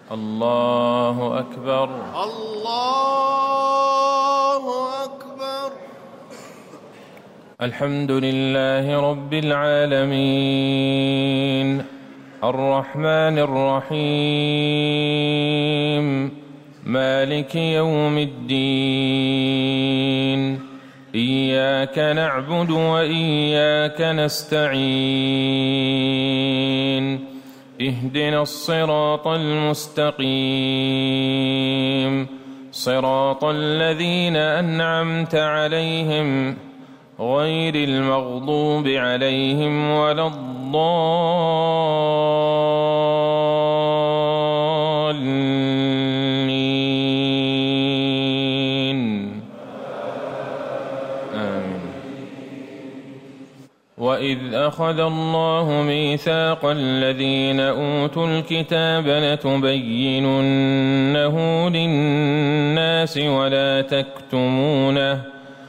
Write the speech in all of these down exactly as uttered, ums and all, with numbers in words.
الله أكبر. الله أكبر. الحمد لله رب العالمين الرحمن الرحيم مالك يوم الدين إياك نعبد وإياك نستعين اهدنا الصراط المستقيم صراط الذين أنعمت عليهم غير المغضوب عليهم ولا الضالين آمين. وإذ أخذ الله ميثاق الذين أوتوا الكتاب لتبيننه للناس ولا تكتمونه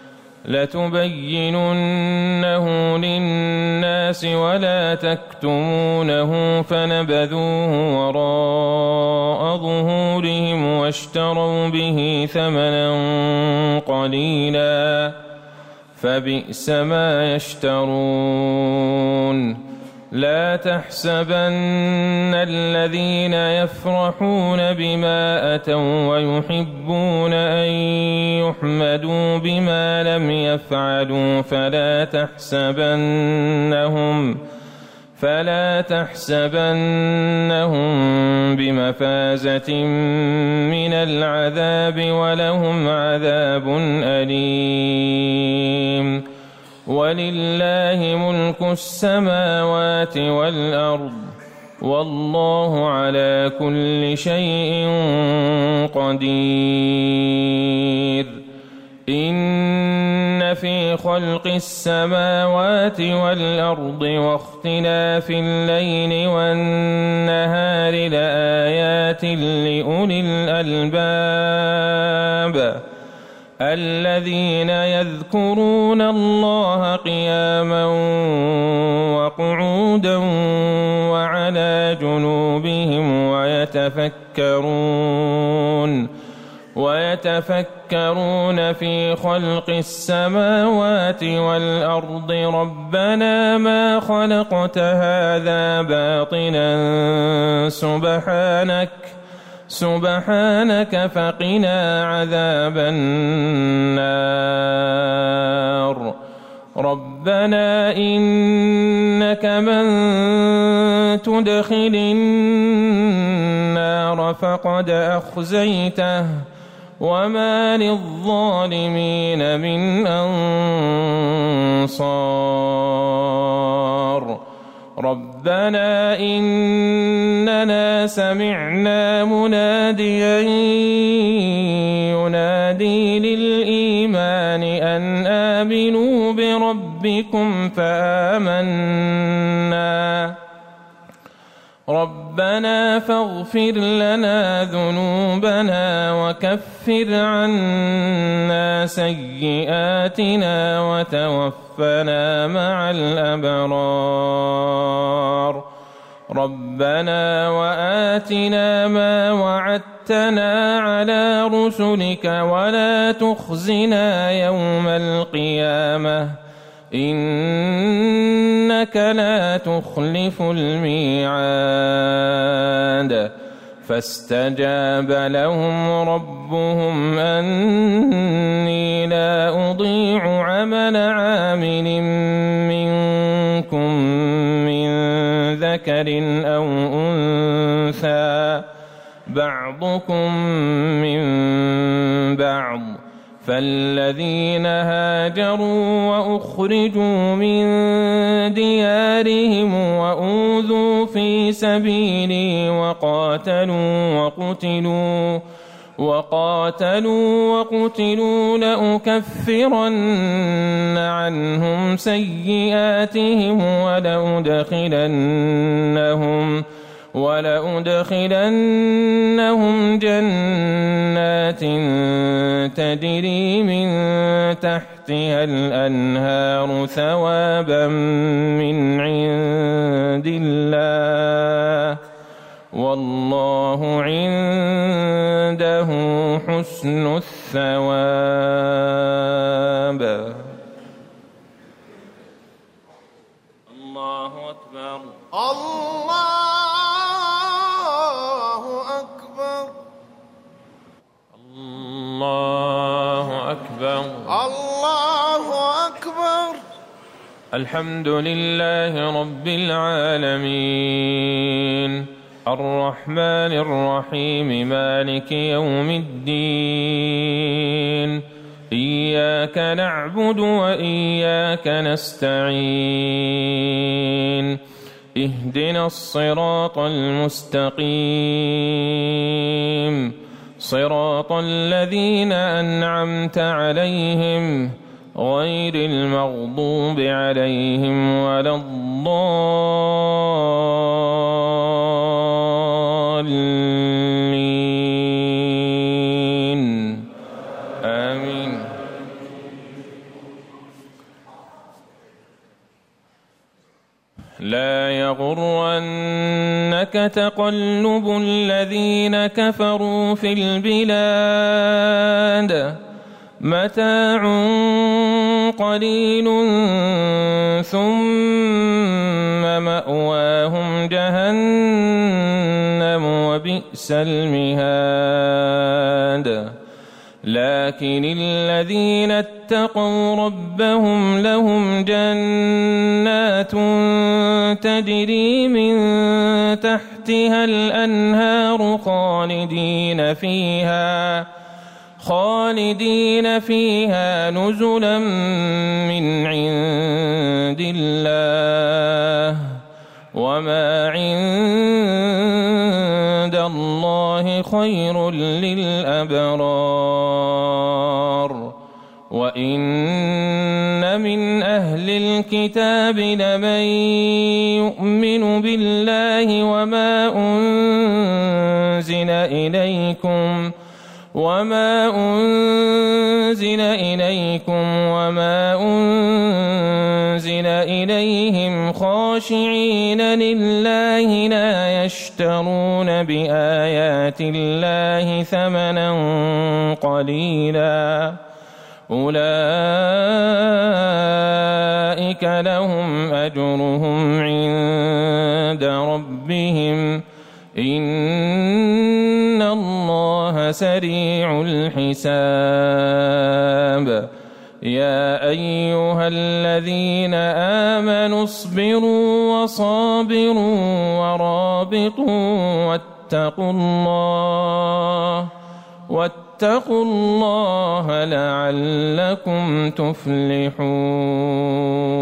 لتبيننه للناس ولا تكتمونه فنبذوه وراء ظهورهم واشتروا به ثمنا قليلا فبئس ما يشترون. لا تحسبن الذين يفرحون بما أتوا ويحبون أن يحمدوا بما لم يفعلوا فلا تحسبنهم فلا تحسبنهم بمفازة من العذاب ولهم عذاب أليم. ولله ملك السماوات والأرض والله على كل شيء قدير. إن في خلق السماوات والأرض واختلاف الليل والنهار لآيات لأولي الألباب الذين يذكرون الله قياما وقعودا وعلى جنوبهم ويتفكرون ويتفكرون في خلق السماوات والأرض ربنا ما خلقت هذا باطلا سبحانك سبحانك فقنا عذاب النار. ربنا إنك من تدخل النار فقد أخزيته وما للظالمين من أنصار. ربنا إننا سمعنا مناديا ينادي للإيمان أن آمنوا بربكم فآمنا ربنا فاغفر لنا ذنوبنا وكفر عنا سيئاتنا وتوفنا مع الأبرار. ربنا وآتنا ما وعدتنا على رسلك ولا تخزنا يوم القيامة إنك لا تخلف الميعاد. فاستجاب لهم ربهم أني لا أضيع عمل عامل منكم من ذكر أو أنثى بعضكم من بعض. فالذين هاجروا وأخرجوا من ديارهم وأوذوا في سبيلي وقاتلوا وقتلوا وقاتلوا وقتلوا لأكفرن عنهم سيئاتهم ولأدخلنهم ولأدخلنهم جنات تجري من تحتها الأنهار ثوابا من عند الله والله عنده حسن الثواب. الله أكبر. الله أكبر. الله أكبر. الله أكبر. الحمد لله رب العالمين الرحمن الرحيم مالك يوم الدين إياك نعبد وإياك نستعين اهدنا الصراط المستقيم صراط الذين أنعمت عليهم غير المغضوب عليهم ولا الضالين آمين. لا يغرنك تقلب الذين كفروا في البلاد متاع قليل ثم مأواهم جهنم وبئس المهاد. لكن الذين اتقوا ربهم لهم جنات تجري من تحتها الأنهار خالدين فيها خالدين فيها نزلا من عند الله وما عند الله خير للأبرار. وإن من أهل الكتاب لمن يؤمن بالله وما أنزل إليكم وما أنزل إليكم وما أنزل إليهم خاشعين لله لا يشترون بآيات الله ثمنا قليلا أولئك لهم أجرهم عند ربهم إن الله سريع الحساب. يا أيها الذين آمنوا اصبروا وصابروا ورابطوا واتقوا الله واتقوا الله لعلكم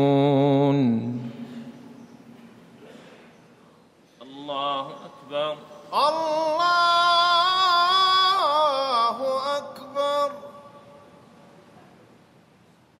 تفلحون. الله أكبر.